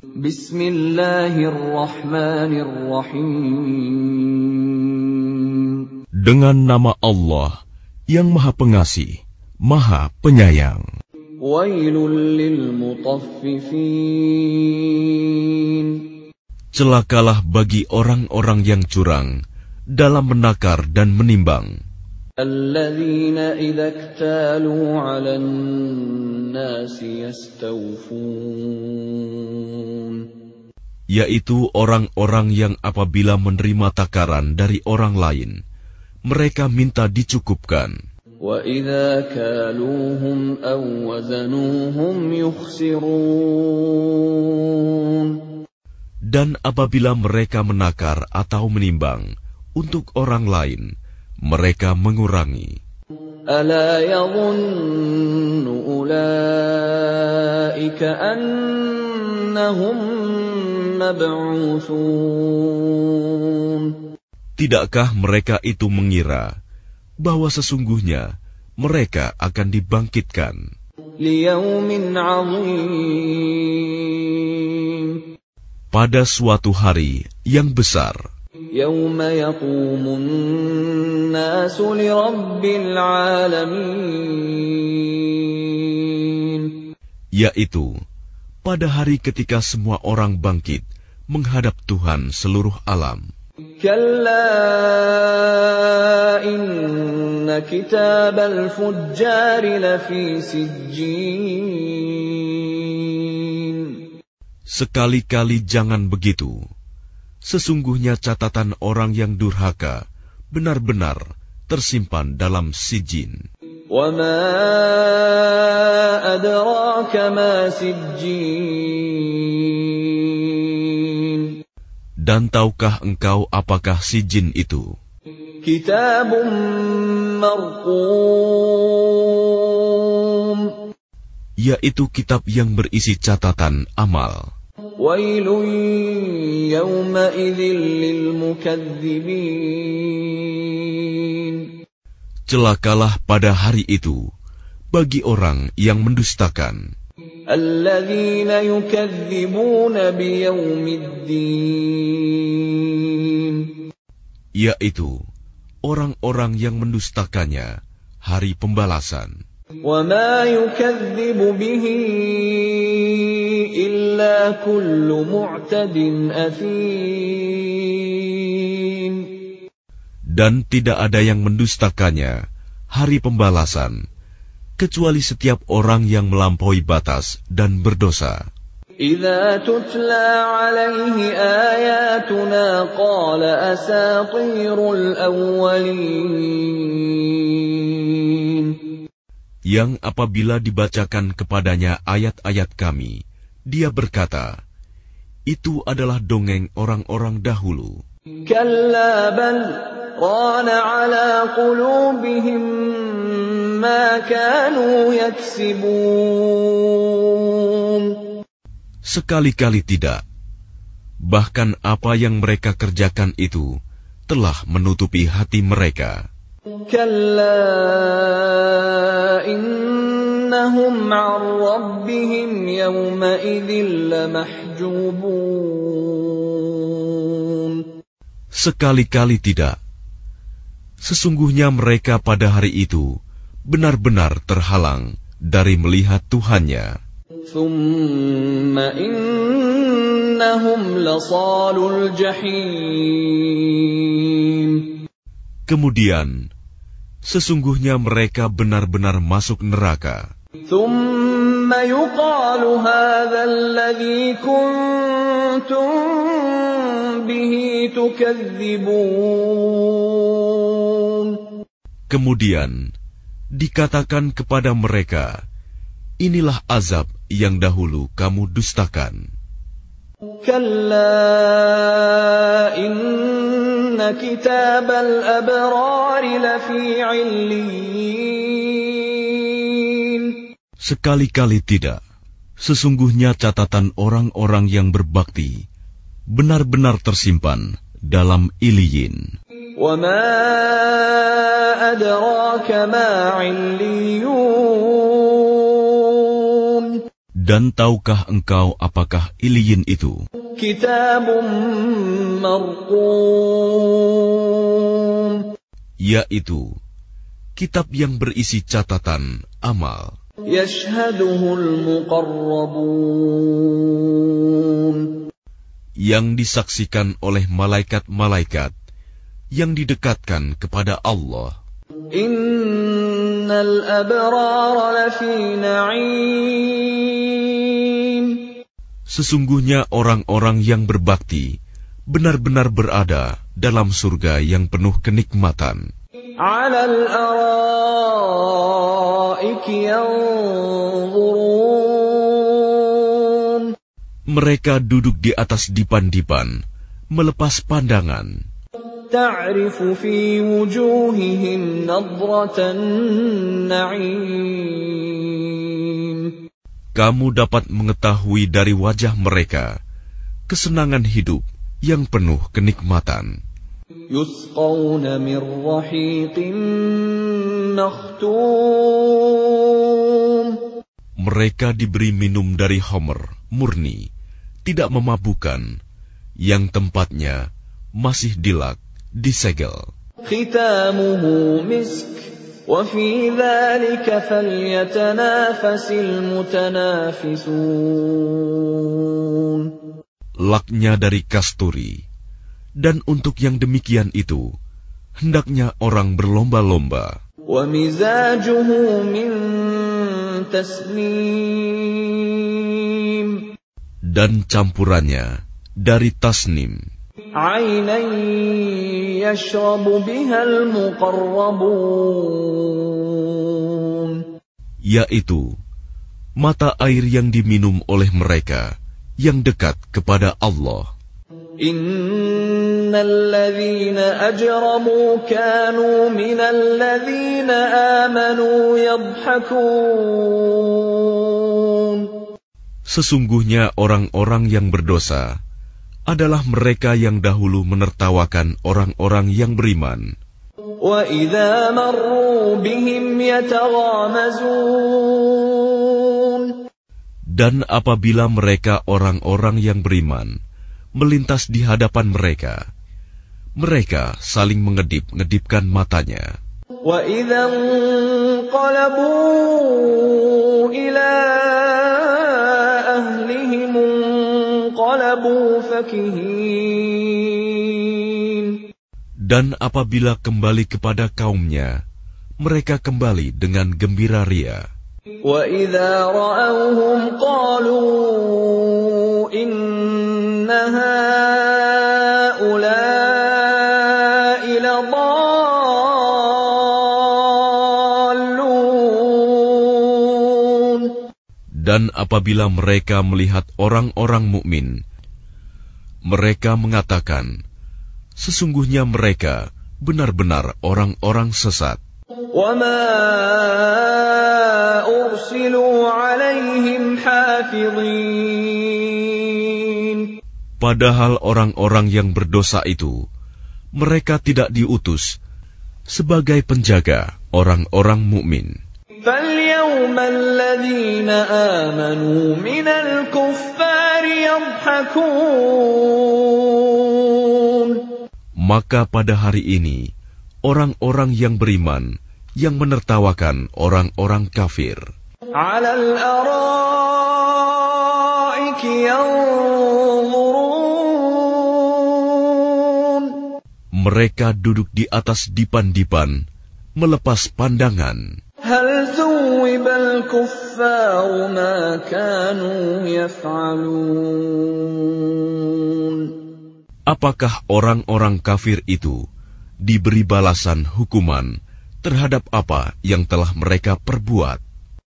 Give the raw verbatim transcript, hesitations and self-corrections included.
Bismillahirrahmanirrahim. Dengan nama Allah yang Maha Pengasih, Maha Penyayang. Wailul lil mutaffifin. Celakalah bagi orang-orang yang curang dalam menakar dan menimbang. Alladzina idza iktalu 'alan nasi yastawfun. Yaitu orang-orang yang apabila menerima takaran dari orang lain, mereka minta dicukupkan. Wa idza kaluhum aw wazanuhum yukhsirun. Dan apabila mereka menakar atau menimbang untuk orang lain, mereka mengurangi. Ala yadhunnu ulaika annahum mab'utsun. Tidakkah mereka itu mengira bahwa sesungguhnya mereka akan dibangkitkan liyaumin 'azim, pada suatu hari yang besar, yauma yaqumun nasu lirabbil alamin, yaitu pada hari ketika semua orang bangkit menghadap Tuhan seluruh alam. Kalla inna kitabal fujjari lafi sijjin. Sekali-kali jangan begitu. Sesungguhnya catatan orang yang durhaka benar-benar tersimpan dalam sijin. Wa ma adraka ma sijjin. Dan tahukah engkau apakah sijin itu? Kitabun marqum. Yaitu kitab yang berisi catatan amal. Wailun yawma idzil lil mukadzibin. Celakalah pada hari itu bagi orang yang mendustakan. Alladzina yukadzibuna biyaumiddin. Yaitu orang-orang yang mendustakannya hari pembalasan. Wa ma yukadzibu bihi illa kullu mu'tadin athim. Dan tidak ada yang mendustakannya hari pembalasan kecuali setiap orang yang melampaui batas dan berdosa. Idza tutla 'alaihi ayatuna qala asatirul awwalin. Yang apabila dibacakan kepadanya ayat-ayat kami, dia berkata, itu adalah dongeng orang-orang dahulu. Kalla bal rana 'ala qulubihim ma kanu yaksibun. Sekali-kali tidak. Bahkan apa yang mereka kerjakan itu telah menutupi hati mereka. Kalla innahum 'an rabbihim yawma idzin lamahjubun. Sekali-kali tidak. Sesungguhnya mereka pada hari itu benar-benar terhalang dari melihat Tuhannya. Thumma innahum lasalul jahim. Kemudian, sesungguhnya mereka benar-benar masuk neraka. Thumma yuqalu hadha alladhi kuntum bihi tukadzibun. Kemudian, dikatakan kepada mereka, inilah azab yang dahulu kamu dustakan. Kalla inna kitabal abrari lafi 'illiyin. Sekali-kali tidak. Sesungguhnya catatan orang-orang yang berbakti benar-benar tersimpan dalam Iliyin. Wa ma adraka ma 'illiyun. Dan tahukah engkau apakah Iliyin itu? Kitabun marqum. Yaitu kitab yang berisi catatan amal. Yashhaduhul muqarrabun. Yang disaksikan oleh malaikat-malaikat yang didekatkan kepada Allah. Innal abrara lafi na'im. Sesungguhnya orang-orang yang berbakti benar-benar berada dalam surga yang penuh kenikmatan. 'Alal araiki yanzurun. Mereka duduk di atas dipan-dipan, melepas pandangan. Ta'rifu fi wujuhihim nadratan na'im. Kamu dapat mengetahui dari wajah mereka kesenangan hidup yang penuh kenikmatan. Yusqawna min rahiqin makhtum. Mereka diberi minum dari homer murni, tidak memabukkan, yang tempatnya masih dilak, disegel. Khitamuhu misk, wa fi dhalika falyatanafasil mutanafisun. Laknya dari kasturi, dan untuk yang demikian itu, hendaknya orang berlomba-lomba. Wa mizajuhu min tasnim. Dan campurannya dari tasnim. Aynan yashrabu bihal muqarrabun. Yaitu mata air yang diminum oleh mereka yang dekat kepada Allah. Innal ladzina ajramu kanu minal ladzina amanu yadhhakun. Sesungguhnya orang-orang yang berdosa adalah mereka yang dahulu menertawakan orang-orang yang beriman. Wa idza marru bihim yataghamazun. Dan apabila mereka orang-orang yang beriman melintas di hadapan mereka, mereka saling mengedip-ngedipkan matanya. Wa idza qalabu ila ahlihim qalabu fakihin. Dan apabila kembali kepada kaumnya, mereka kembali dengan gembira ria. Wa idza ra'awhum qalu inna haula'i ladallun. Dan apabila mereka melihat orang-orang mukmin, mereka mengatakan, sesungguhnya mereka benar-benar orang-orang sesat. وَمَا أُرْسِلُوا عَلَيْهِمْ حَافِظِينَ. Padahal orang-orang yang berdosa itu, mereka tidak diutus sebagai penjaga orang-orang mukmin. فَالْيَوْمَ الَّذِينَ آمَنُوا مِنَ الْكُفَّارِ يَضْحَكُونَ. Maka pada hari ini, orang-orang yang beriman yang menertawakan orang-orang kafir. Alal araiki yanzurun. Mereka duduk di atas dipan-dipan, melepas pandangan. Hal thuwibal kuffaru ma kanu yaf'alun. Apakah orang-orang kafir itu diberi balasan hukuman terhadap apa yang telah mereka perbuat?